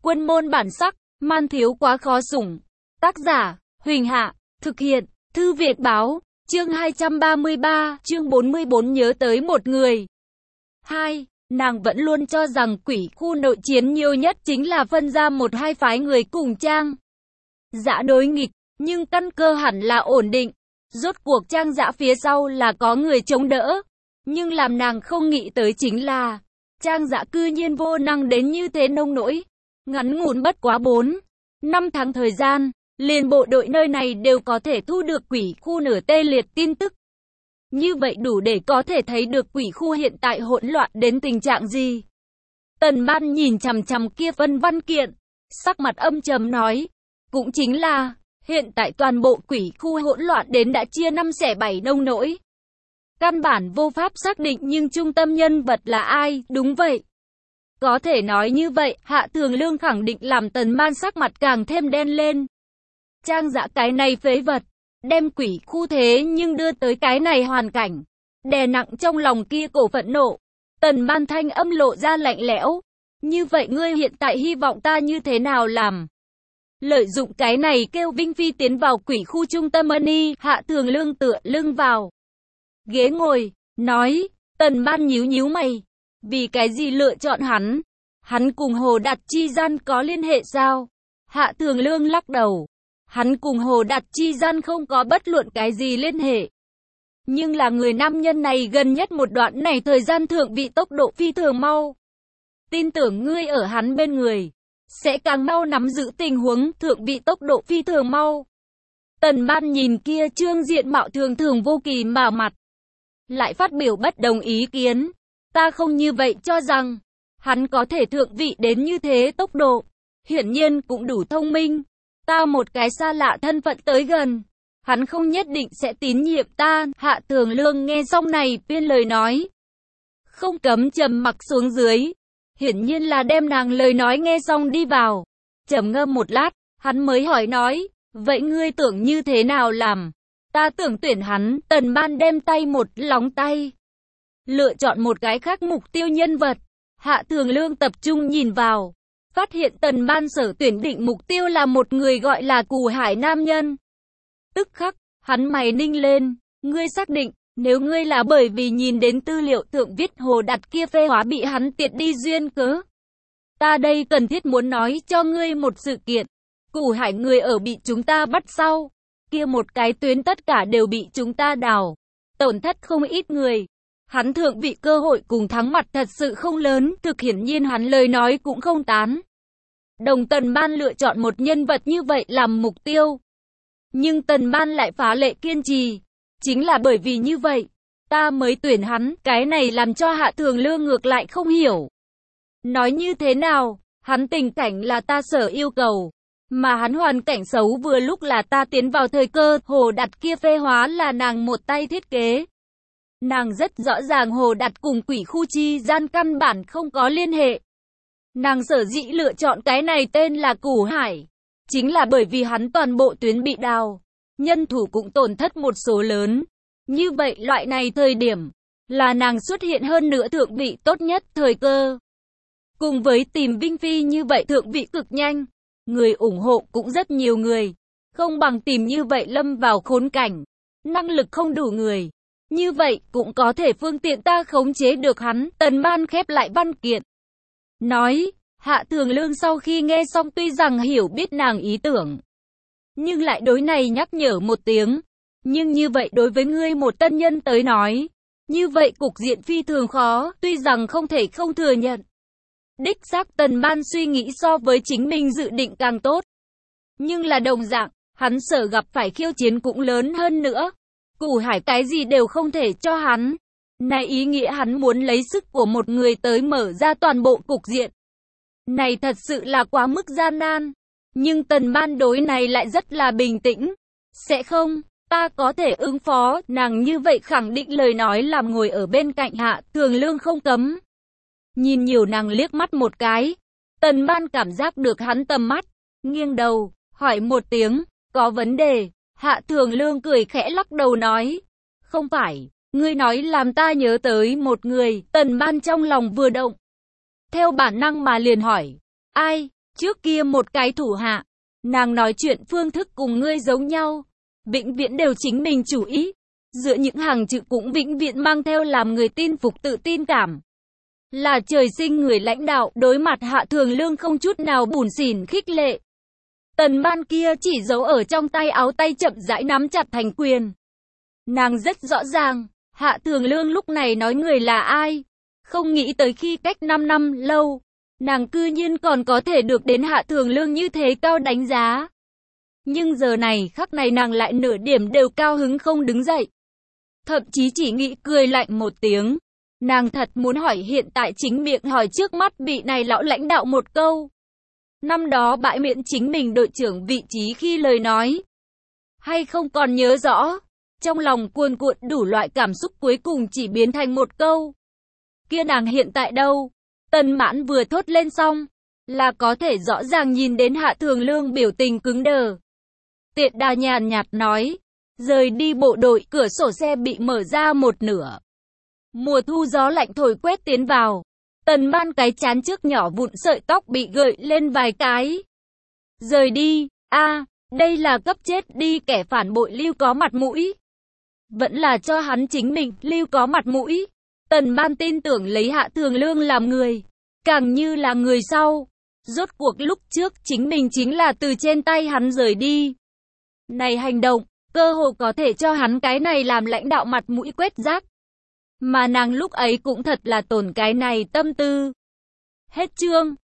Quân môn bản sắc, man thiếu quá khó sủng. Tác giả, Huỳnh Hạ, thực hiện, Thư Việt Báo, chương 233, chương 44 nhớ tới một người. 2. Nàng vẫn luôn cho rằng quỷ khu nội chiến nhiều nhất chính là phân ra một hai phái người cùng Trang Dã đối nghịch, nhưng căn cơ hẳn là ổn định. Rốt cuộc Trang Dã phía sau là có người chống đỡ. Nhưng làm nàng không nghĩ tới chính là Trang Dã cư nhiên vô năng đến như thế nông nỗi. Ngắn ngủn bất quá 4-5 tháng thời gian, liền bộ đội nơi này đều có thể thu được quỷ khu nửa tê liệt tin tức. Như vậy đủ để có thể thấy được quỷ khu hiện tại hỗn loạn đến tình trạng gì. Tần Ban nhìn chằm chằm kia phân văn kiện, sắc mặt âm trầm nói, cũng chính là, hiện tại toàn bộ quỷ khu hỗn loạn đến đã chia 5 xẻ 7 nông nỗi. Căn bản vô pháp xác định nhưng trung tâm nhân vật là ai, đúng vậy. Có thể nói như vậy, Hạ Thường Lương khẳng định làm Tần Ban sắc mặt càng thêm đen lên. Trang Dã cái này phế vật, đem quỷ khu thế nhưng đưa tới cái này hoàn cảnh. Đè nặng trong lòng kia cổ phẫn nộ. Tần Ban thanh âm lộ ra lạnh lẽo. Như vậy ngươi hiện tại hy vọng ta như thế nào làm? Lợi dụng cái này kêu Vinh Phi tiến vào quỷ khu trung tâm Ân. Hạ Thường Lương tựa lưng vào ghế ngồi, nói, Tần Ban nhíu nhíu mày. Vì cái gì lựa chọn hắn? Hắn cùng Hồ Đạt chi gian có liên hệ sao? Hạ Thường Lương lắc đầu. Hắn cùng Hồ Đạt chi gian không có bất luận cái gì liên hệ. Nhưng là người nam nhân này gần nhất một đoạn này thời gian thượng vị tốc độ phi thường mau. Tin tưởng ngươi ở hắn bên người sẽ càng mau nắm giữ tình huống thượng vị tốc độ phi thường mau. Tần Ban nhìn kia trương diện mạo thường thường vô kỳ mà mặt. Lại phát biểu bất đồng ý kiến. Ta không như vậy cho rằng hắn có thể thượng vị đến như thế tốc độ. Hiển nhiên cũng đủ thông minh. Ta một cái xa lạ thân phận tới gần. Hắn không nhất định sẽ tín nhiệm ta. Hạ Thường Lương nghe xong này tuyên lời nói. Không cấm trầm mặc xuống dưới. Hiển nhiên là đem nàng lời nói nghe xong đi vào. Trầm ngâm một lát, hắn mới hỏi nói. Vậy ngươi tưởng như thế nào làm? Ta tưởng tuyển hắn. Tần Ban đem tay một lóng tay. Lựa chọn một cái khác mục tiêu nhân vật. Hạ Thường Lương tập trung nhìn vào. Phát hiện Tần Ban sở tuyển định mục tiêu là một người gọi là Cù Hải nam nhân. Tức khắc, hắn mày ninh lên. Ngươi xác định, nếu ngươi là bởi vì nhìn đến tư liệu thượng viết Hồ Đạt kia phê hóa bị hắn tiệt đi duyên cớ. Ta đây cần thiết muốn nói cho ngươi một sự kiện. Cù Hải người ở bị chúng ta bắt sau. Kia một cái tuyến tất cả đều bị chúng ta đào. Tổn thất không ít người. Hắn thượng vị cơ hội cùng thắng mặt thật sự không lớn, thực hiển nhiên hắn lời nói cũng không tán. Đồng Tần Ban lựa chọn một nhân vật như vậy làm mục tiêu. Nhưng Tần Ban lại phá lệ kiên trì. Chính là bởi vì như vậy, ta mới tuyển hắn, cái này làm cho Hạ Thường Lương ngược lại không hiểu. Nói như thế nào, hắn tình cảnh là ta sở yêu cầu, mà hắn hoàn cảnh xấu vừa lúc là ta tiến vào thời cơ, Hồ Đạt kia phê hóa là nàng một tay thiết kế. Nàng rất rõ ràng Hồ Đạt cùng quỷ khu chi gian căn bản không có liên hệ. Nàng sở dĩ lựa chọn cái này tên là Cù Hải. Chính là bởi vì hắn toàn bộ tuyến bị đào. Nhân thủ cũng tổn thất một số lớn. Như vậy loại này thời điểm là nàng xuất hiện hơn nữa thượng vị tốt nhất thời cơ. Cùng với tìm Vinh Phi như vậy thượng vị cực nhanh. Người ủng hộ cũng rất nhiều người. Không bằng tìm như vậy lâm vào khốn cảnh. Năng lực không đủ người. Như vậy cũng có thể phương tiện ta khống chế được hắn. Tần Ban khép lại văn kiện. Nói, Hạ Thường Lương sau khi nghe xong tuy rằng hiểu biết nàng ý tưởng. Nhưng lại đối này nhắc nhở một tiếng. Nhưng như vậy đối với ngươi một tân nhân tới nói. Như vậy cục diện phi thường khó, tuy rằng không thể không thừa nhận. Đích xác Tần Ban suy nghĩ so với chính mình dự định càng tốt. Nhưng là đồng dạng, hắn sở gặp phải khiêu chiến cũng lớn hơn nữa. Cù Hải cái gì đều không thể cho hắn. Này ý nghĩa hắn muốn lấy sức của một người tới mở ra toàn bộ cục diện. Này thật sự là quá mức gian nan. Nhưng Tần Ban đối này lại rất là bình tĩnh. Sẽ không, ta có thể ứng phó. Nàng như vậy khẳng định lời nói làm ngồi ở bên cạnh Hạ Thường Lương không cấm. Nhìn nhiều nàng liếc mắt một cái. Tần Ban cảm giác được hắn tầm mắt. Nghiêng đầu, hỏi một tiếng, có vấn đề. Hạ Thường Lương cười khẽ lắc đầu nói. Không phải, ngươi nói làm ta nhớ tới một người. Tần Ban trong lòng vừa động. Theo bản năng mà liền hỏi. Ai? Trước kia một cái thủ hạ, nàng nói chuyện phương thức cùng ngươi giống nhau, vĩnh viễn đều chính mình chủ ý. Giữa những hàng chữ cũng vĩnh viễn mang theo làm người tin phục tự tin cảm. Là trời sinh người lãnh đạo, đối mặt Hạ Thường Lương không chút nào bủn xỉn khích lệ. Tần Ban kia chỉ giấu ở trong tay áo, tay chậm rãi nắm chặt thành quyền. Nàng rất rõ ràng, Hạ Thường Lương lúc này nói người là ai. Không nghĩ tới khi cách 5 năm lâu, nàng cư nhiên còn có thể được đến Hạ Thường Lương như thế cao đánh giá. Nhưng giờ này khắc này nàng lại nửa điểm đều cao hứng không đứng dậy. Thậm chí chỉ nghĩ cười lạnh một tiếng. Nàng thật muốn hỏi hiện tại chính miệng hỏi trước mắt vị này lão lãnh đạo một câu. Năm đó bãi miễn chính mình đội trưởng vị trí khi lời nói. Hay không còn nhớ rõ. Trong lòng cuồn cuộn đủ loại cảm xúc cuối cùng chỉ biến thành một câu. Kia nàng hiện tại đâu? Tần Mãn vừa thốt lên xong, là có thể rõ ràng nhìn đến Hạ Thường Lương biểu tình cứng đờ. Tiện Đà nhàn nhạt nói, rời đi bộ đội, cửa sổ xe bị mở ra một nửa. Mùa thu gió lạnh thổi quét tiến vào. Tần Ban cái chán trước nhỏ vụn sợi tóc bị gợi lên vài cái. Rời đi, đây là cấp chết đi, kẻ phản bội lưu có mặt mũi. Vẫn là cho hắn chính mình lưu có mặt mũi. Tần Ban tin tưởng lấy Hạ Thường Lương làm người, càng như là người sau. Rốt cuộc lúc trước chính mình chính là từ trên tay hắn rời đi. Này hành động, cơ hồ có thể cho hắn cái này làm lãnh đạo mặt mũi quét rác. Mà nàng lúc ấy cũng thật là tổn cái này tâm tư. Hết chương.